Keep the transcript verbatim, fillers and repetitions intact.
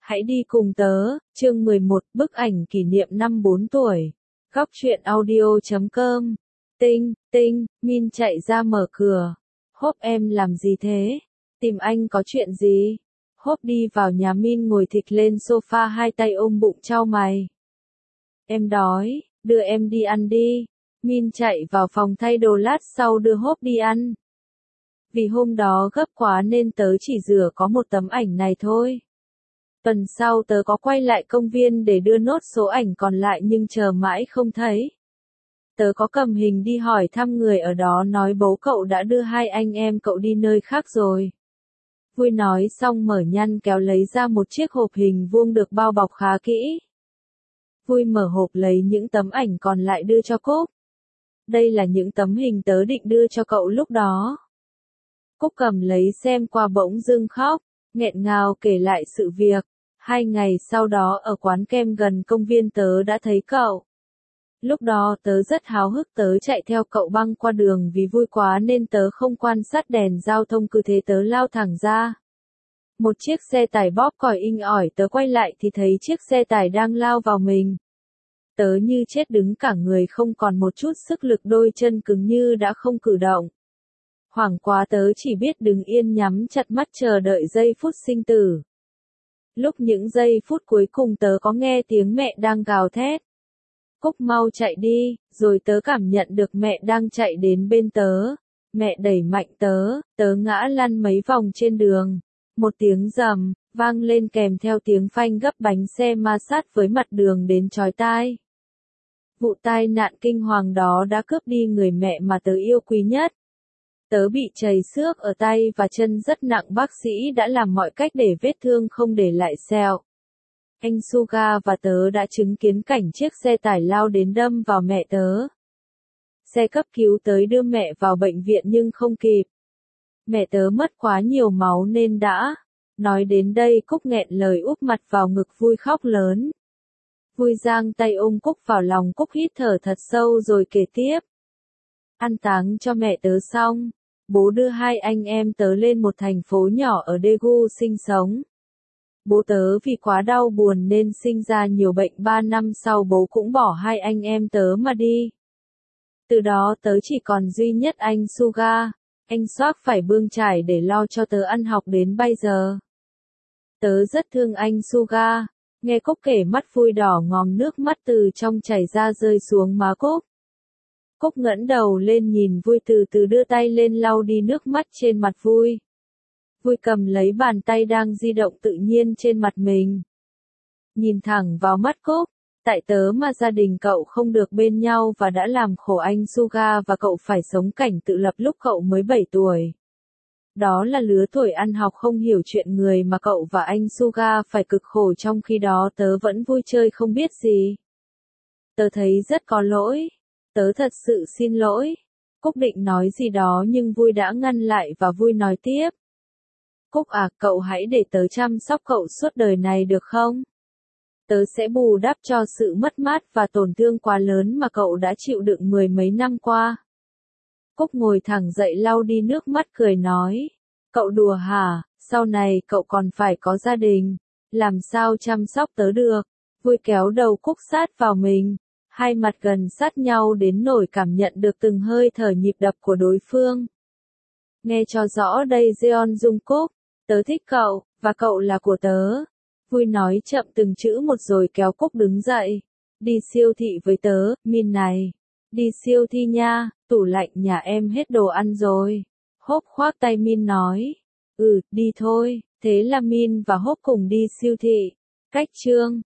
Hãy đi cùng tớ, chương mười một, bức ảnh kỷ niệm năm bốn tuổi. Góc truyện audio chấm com. Tinh, tinh, Min chạy ra mở cửa. Hốp em làm gì thế? Tìm anh có chuyện gì? Hốp đi vào nhà Min ngồi thịch lên sofa hai tay ôm bụng chau mày. Em đói, đưa em đi ăn đi. Min chạy vào phòng thay đồ lát sau đưa Hốp đi ăn. Vì hôm đó gấp quá nên tớ chỉ rửa có một tấm ảnh này thôi. Tuần sau tớ có quay lại công viên để đưa nốt số ảnh còn lại nhưng chờ mãi không thấy. Tớ có cầm hình đi hỏi thăm người ở đó nói bố cậu đã đưa hai anh em cậu đi nơi khác rồi. Vui nói xong mở nhăn kéo lấy ra một chiếc hộp hình vuông được bao bọc khá kỹ. Vui mở hộp lấy những tấm ảnh còn lại đưa cho Cúc. Đây là những tấm hình tớ định đưa cho cậu lúc đó. Cúc cầm lấy xem qua bỗng dưng khóc, nghẹn ngào kể lại sự việc. Hai ngày sau đó ở quán kem gần công viên tớ đã thấy cậu. Lúc đó tớ rất háo hức tớ chạy theo cậu băng qua đường vì vui quá nên tớ không quan sát đèn giao thông cứ thế tớ lao thẳng ra. Một chiếc xe tải bóp còi inh ỏi tớ quay lại thì thấy chiếc xe tải đang lao vào mình. Tớ như chết đứng cả người không còn một chút sức lực đôi chân cứng như đã không cử động. Hoảng quá tớ chỉ biết đứng yên nhắm chặt mắt chờ đợi giây phút sinh tử. Lúc những giây phút cuối cùng tớ có nghe tiếng mẹ đang gào thét. Cúc mau chạy đi, rồi tớ cảm nhận được mẹ đang chạy đến bên tớ. Mẹ đẩy mạnh tớ, tớ ngã lăn mấy vòng trên đường. Một tiếng rầm, vang lên kèm theo tiếng phanh gấp bánh xe ma sát với mặt đường đến chói tai. Vụ tai nạn kinh hoàng đó đã cướp đi người mẹ mà tớ yêu quý nhất. Tớ bị trầy xước ở tay và chân rất nặng bác sĩ đã làm mọi cách để vết thương không để lại sẹo. Anh Suga và tớ đã chứng kiến cảnh chiếc xe tải lao đến đâm vào mẹ tớ. Xe cấp cứu tới đưa mẹ vào bệnh viện nhưng không kịp. Mẹ tớ mất quá nhiều máu nên đã. Nói đến đây Cúc nghẹn lời úp mặt vào ngực Vui khóc lớn. Vui giang tay ôm Cúc vào lòng Cúc hít thở thật sâu rồi kể tiếp. An táng cho mẹ tớ xong. Bố đưa hai anh em tớ lên một thành phố nhỏ ở Daegu sinh sống. Bố tớ vì quá đau buồn nên sinh ra nhiều bệnh ba năm sau bố cũng bỏ hai anh em tớ mà đi. Từ đó tớ chỉ còn duy nhất anh Suga. Anh Soác phải bươn trải để lo cho tớ ăn học đến bây giờ. Tớ rất thương anh Suga. Nghe Cúc kể mắt Vui đỏ ngòm nước mắt từ trong chảy ra rơi xuống má Cúc. Cúc ngẩng đầu lên nhìn Vui từ từ đưa tay lên lau đi nước mắt trên mặt Vui. Vui cầm lấy bàn tay đang di động tự nhiên trên mặt mình. Nhìn thẳng vào mắt Cúc, tại tớ mà gia đình cậu không được bên nhau và đã làm khổ anh Suga và cậu phải sống cảnh tự lập lúc cậu mới bảy tuổi. Đó là lứa tuổi ăn học không hiểu chuyện người mà cậu và anh Suga phải cực khổ trong khi đó tớ vẫn vui chơi không biết gì. Tớ thấy rất có lỗi. Tớ thật sự xin lỗi. Cúc định nói gì đó nhưng Vui đã ngăn lại và Vui nói tiếp. Cúc à, cậu hãy để tớ chăm sóc cậu suốt đời này được không? Tớ sẽ bù đắp cho sự mất mát và tổn thương quá lớn mà cậu đã chịu đựng mười mấy năm qua. Cúc ngồi thẳng dậy lau đi nước mắt cười nói. Cậu đùa hả, sau này cậu còn phải có gia đình. Làm sao chăm sóc tớ được? Vui kéo đầu Cúc sát vào mình. Hai mặt gần sát nhau đến nỗi cảm nhận được từng hơi thở nhịp đập của đối phương. Nghe cho rõ đây Jeon Jungkook, tớ thích cậu, và cậu là của tớ. Vui nói chậm từng chữ một rồi kéo Cúc đứng dậy. Đi siêu thị với tớ, Min này. Đi siêu thị nha, tủ lạnh nhà em hết đồ ăn rồi. Hốp khoác tay Min nói. Ừ, đi thôi, thế là Min và Hốp cùng đi siêu thị. Cách chương.